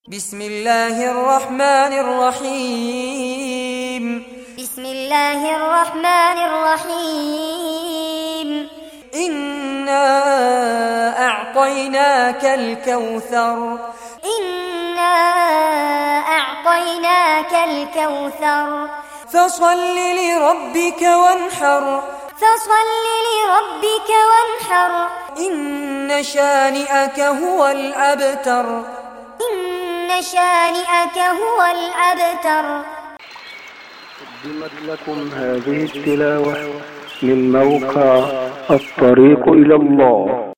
بسم الله الرحمن الرحيم بسم الله الرحمن الرحيم إنا أعطيناك الكوثر إنا أعطيناك الكوثر فصل لربك وانحر فصل لربك وانحر إن شانئك هو الأبتر إن شانئك هو الأبتر. قدمت لكم هذه التلاوة من موقع الطريق إلى الله.